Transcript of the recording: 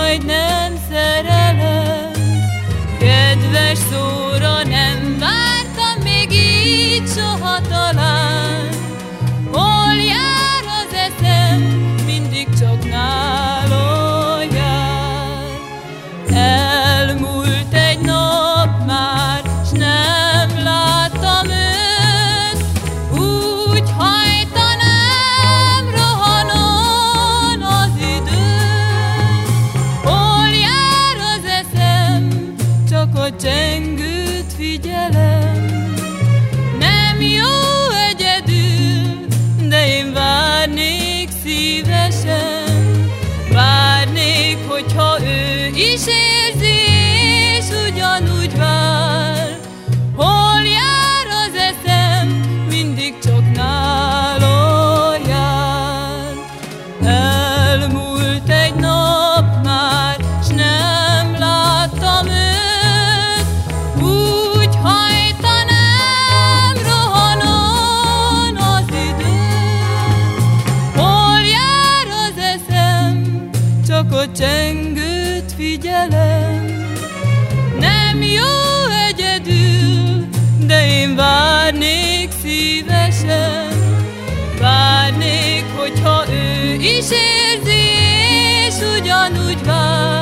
majd nem szerelem. Kedves szóra nem vártam még így soha talán. Hol jár az eszem, mindig csak nála jár. Elmúlt egy nap már, s nem láttam őt. Úgy hajtanám rohanon az időt. Hol jár az eszem, csak a csengőt figyelem. Nem jó egyedül, de én várnék szívesen. Várnék, hogyha ő is érzi, és ugyanúgy vár. Hol jár az eszem, mindig csak nála jár. Elmúlt egy nap már, s nem láttam őt. Úgy hajtanám rohanon az időt. Hol jár az eszem, csak a csengőt figyelem. Nem jó egyedül, de én várnék szívesen. Várnék, hogyha ő is érzi, és ugyanúgy vár.